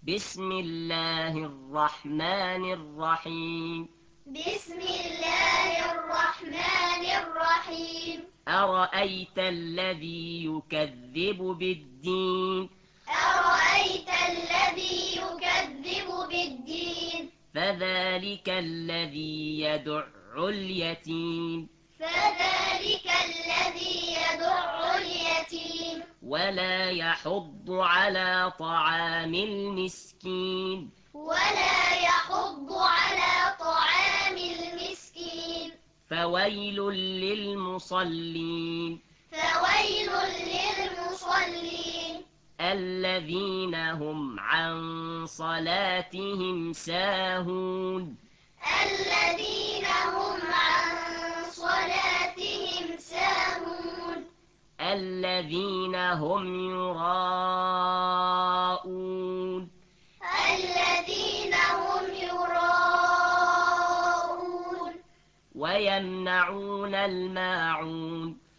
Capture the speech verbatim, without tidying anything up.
بسم الله الرحمن الرحيم بسم الله الرحمن الرحيم أرأيت الذي يكذب بالدين أرأيت الذي يكذب بالدين فذلك الذي يدع اليتيم فذلك الذي يدع اليتيم ولا يحض على طعام المسكين ولا يحض على طعام المسكين فويل للمصلين فويل للمصلين الذين هم عن صلاتهم ساهون الذين هم عن صلاتهم ساهون الذين هم يراءون الذين هم يراءون ويمنعون الماعون